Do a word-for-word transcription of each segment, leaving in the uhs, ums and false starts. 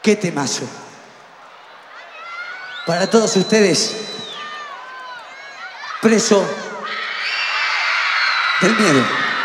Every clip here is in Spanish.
Qué temazo. Para todos ustedes, Preso del miedo.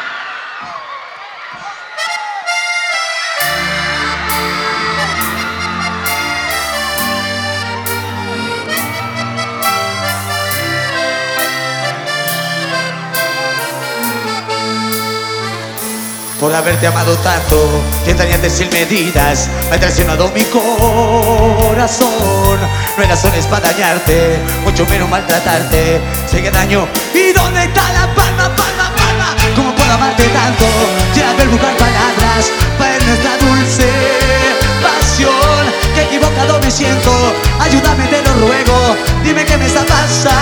Por haberte amado tanto, que extrañarte sin medidas, me ha traicionado mi corazón. No hay razones para dañarte, mucho menos maltratarte. Sé que daño. ¿Y dónde está la palma, palma, palma? ¿Cómo puedo amarte tanto? Ya ver buscar palabras para nuestra dulce pasión. Qué equivocado me siento, ayúdame te lo ruego. Dime qué me está pasando.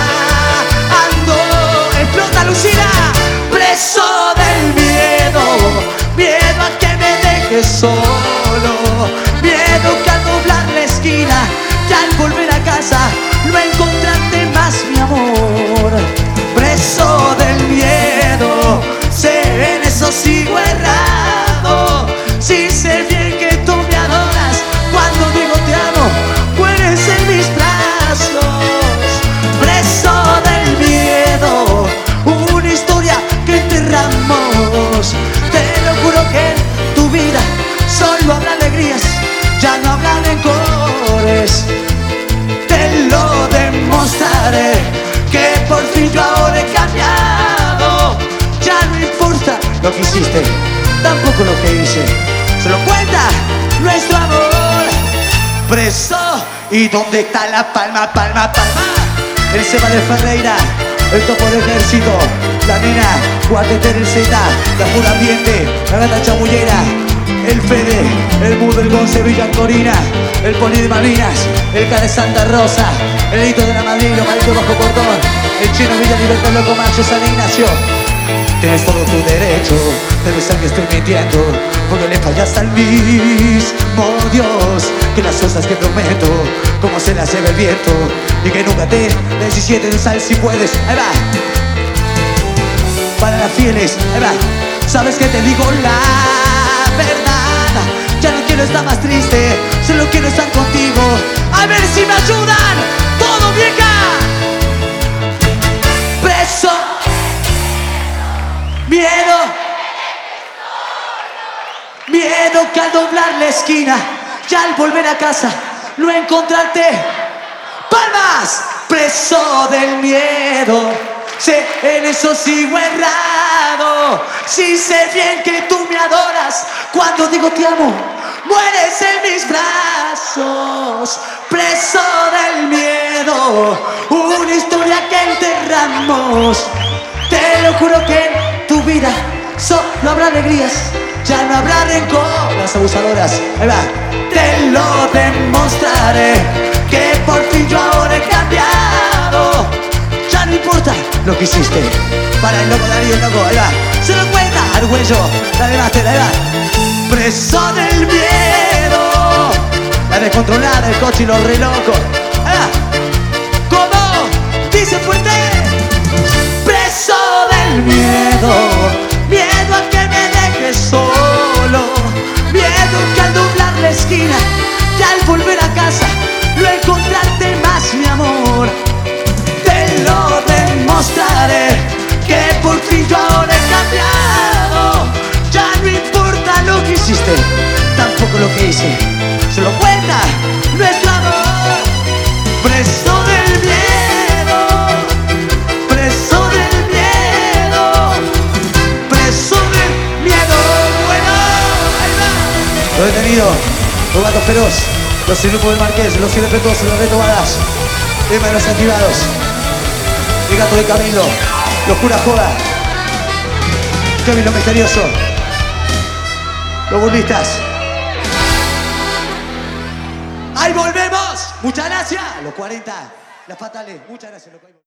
Explota Lucina. Preso del miedo, miedo a que me dejes solo, miedo que al doblar la esquina, que al volver a casa no encontrarte más, mi amor. Preso del miedo, sé en eso sigo errado. Si sé bien que tú me adoras, cuando digo te amo, mueres en mis brazos. Preso del miedo, una historia que enterramos. Te lo juro que en tu vida solo habrá alegrías, ya no habrá rencores. Te lo demostraré, que por fin yo ahora he cambiado. Ya no importa lo que hiciste, tampoco lo que hice, solo cuenta nuestro amor. Preso, ¿y dónde está la palma, palma, palma? El Seba de Ferreira, el topo del ejército, la nena, Guate Teresita, la pura ambiente, la gata chamullera, el Fede, el Mudo, el Gonce Villa Corina, el Poli de Malvinas, el K de Santa Rosa, el Hito de la Madrid, los Malito Bajo Cordón, el Chino Villa Libertad, Loco Macho San Ignacio. Tienes todo tu derecho de pensar que estoy mintiendo, porque le fallas al mismo Dios, que las cosas que prometo, como se las lleva el viento, y que nunca te diecisiete de sal si puedes. Ahí va. Para las fieles, ahí va. Sabes que te digo la verdad, ya no quiero estar más triste, solo quiero estar contigo. A ver si me ayudan, todo vieja. Preso, miedo, miedo que al doblar la esquina, ya al volver a casa, no encontrarte. ¡Palmas! Preso del miedo, sé en eso sigo errado. Si sé bien que tú me adoras, cuando digo te amo, mueres en mis brazos. Preso del miedo, una historia que enterramos. Te lo juro que en tu vida solo habrá alegrías, ya no habrá rencor. Las abusadoras, ahí va. Te lo demostraré, que por fin yo ahora he cambiado. Ya no importa lo que hiciste. Para el loco Darío, el loco, ahí va. Se lo cuenta Argüello, la de máster, ahí va. Preso del miedo, la descontrolada, el coche y los re locos. Ahí va. ¿Cómo? Dice fuerte. Preso del miedo, miedo a que me dejes solo, miedo que al doblar la esquina, que al volver a casa, no encontrarte más, mi amor. Te lo demostraré, que por fin yo ahora he cambiado. Ya no importa lo que hiciste, tampoco lo que hice, solo cuenta nuestro amor. Preso del miedo, preso del miedo, preso del miedo. Bueno, ahí va. Lo detenido, los gatos feroz, los grupos del Marqués, los irrespetuosos, los retomadas, tema de los activados, el gato de Camilo, los curas joda, Kevin lo misterioso, los burlistas. ¡Ahí volvemos! Muchas gracias. Los cuarenta, las fatales. Muchas gracias, loco.